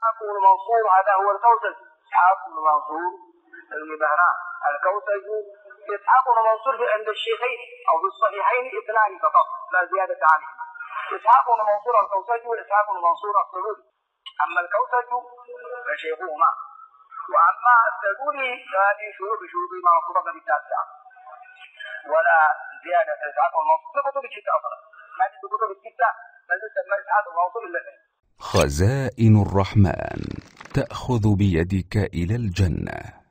إسحاق بن منصور هذا هو الكوسج، إسحاق بن منصور المهراء الكوسج. إسحاق بن منصور عند الشيخين أو في الصحيحين اثنان فقط لا زيادة عليهما، إسحاق بن منصور الكوسج وإسحاق بن منصور السلولي. أما الكوسج فشيخهما، وأما السلولي فهذه شروط منصوبة بالتاسعة ولا زيادة. إسحاق بن منصور في كتب الستة أصلا، ما في كتب الستة بل تسمى إسحاق بن منصور إلا خزائن الرحمن تأخذ بيدك إلى الجنة.